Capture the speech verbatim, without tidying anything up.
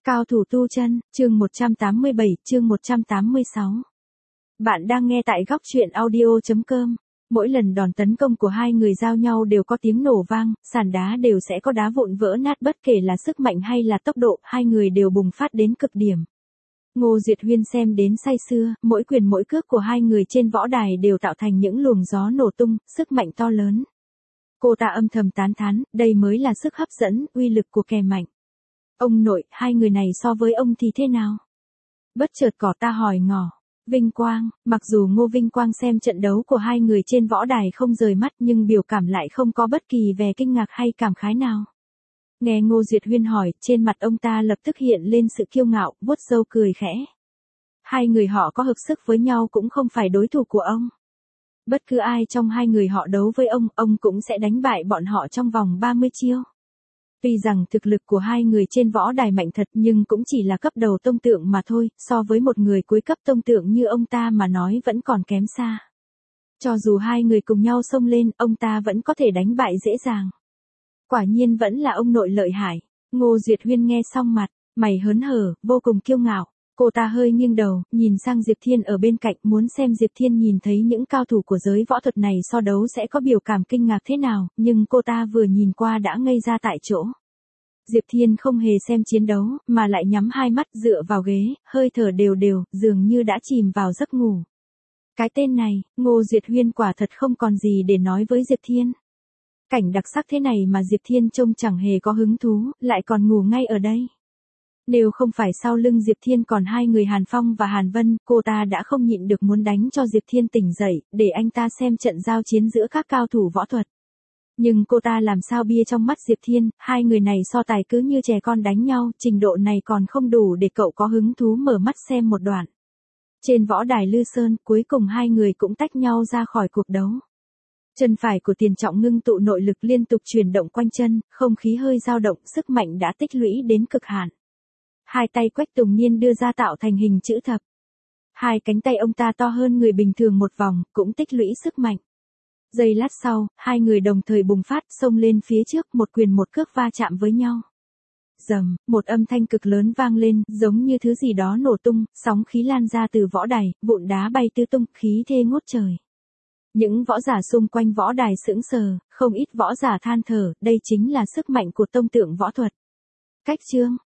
Cao thủ tu chân, chương một trăm tám mươi bảy, chương một trăm tám mươi sáu. Bạn đang nghe tại góc truyện audio chấm com. Mỗi lần đòn tấn công của hai người giao nhau đều có tiếng nổ vang, sàn đá đều sẽ có đá vụn vỡ nát, bất kể là sức mạnh hay là tốc độ, hai người đều bùng phát đến cực điểm. Ngô Duyệt Huyên xem đến say sưa, mỗi quyền mỗi cước của hai người trên võ đài đều tạo thành những luồng gió nổ tung, sức mạnh to lớn. Cô ta âm thầm tán thán, đây mới là sức hấp dẫn, uy lực của kẻ mạnh. Ông nội, hai người này so với ông thì thế nào? Bất chợt cỏ ta hỏi ngỏ. Vinh Quang, mặc dù Ngô Vinh Quang xem trận đấu của hai người trên võ đài không rời mắt nhưng biểu cảm lại không có bất kỳ vẻ kinh ngạc hay cảm khái nào. Nghe Ngô Duyệt Huyên hỏi, trên mặt ông ta lập tức hiện lên sự kiêu ngạo, vuốt râu cười khẽ. Hai người họ có hợp sức với nhau cũng không phải đối thủ của ông. Bất cứ ai trong hai người họ đấu với ông, ông cũng sẽ đánh bại bọn họ trong vòng ba mươi chiêu. Tuy rằng thực lực của hai người trên võ đài mạnh thật nhưng cũng chỉ là cấp đầu tông tượng mà thôi, so với một người cuối cấp tông tượng như ông ta mà nói vẫn còn kém xa. Cho dù hai người cùng nhau xông lên, ông ta vẫn có thể đánh bại dễ dàng. Quả nhiên vẫn là ông nội lợi hại. Ngô Duyệt Huyên nghe xong mặt, mày hớn hở, vô cùng kiêu ngạo. Cô ta hơi nghiêng đầu, nhìn sang Diệp Thiên ở bên cạnh, muốn xem Diệp Thiên nhìn thấy những cao thủ của giới võ thuật này so đấu sẽ có biểu cảm kinh ngạc thế nào, nhưng cô ta vừa nhìn qua đã ngây ra tại chỗ. Diệp Thiên không hề xem chiến đấu, mà lại nhắm hai mắt dựa vào ghế, hơi thở đều đều, dường như đã chìm vào giấc ngủ. Cái tên này, Ngô Duyệt Huyên quả thật không còn gì để nói với Diệp Thiên. Cảnh đặc sắc thế này mà Diệp Thiên trông chẳng hề có hứng thú, lại còn ngủ ngay ở đây. Nếu không phải sau lưng Diệp Thiên còn hai người Hàn Phong và Hàn Vân, cô ta đã không nhịn được muốn đánh cho Diệp Thiên tỉnh dậy, để anh ta xem trận giao chiến giữa các cao thủ võ thuật. Nhưng cô ta làm sao bia trong mắt Diệp Thiên, hai người này so tài cứ như trẻ con đánh nhau, trình độ này còn không đủ để cậu có hứng thú mở mắt xem một đoạn. Trên võ đài Lư Sơn, cuối cùng hai người cũng tách nhau ra khỏi cuộc đấu. Chân phải của Tiền Trọng ngưng tụ nội lực liên tục chuyển động quanh chân, không khí hơi dao động, sức mạnh đã tích lũy đến cực hạn. Hai tay Quách Tùng Niên đưa ra tạo thành hình chữ thập. Hai cánh tay ông ta to hơn người bình thường một vòng, cũng tích lũy sức mạnh. Giây lát sau, hai người đồng thời bùng phát, xông lên phía trước, một quyền một cước va chạm với nhau. Rầm, một âm thanh cực lớn vang lên, giống như thứ gì đó nổ tung, sóng khí lan ra từ võ đài, vụn đá bay tứ tung, khí thê ngút trời. Những võ giả xung quanh võ đài sững sờ, không ít võ giả than thở, đây chính là sức mạnh của tông tượng võ thuật. Cách chương,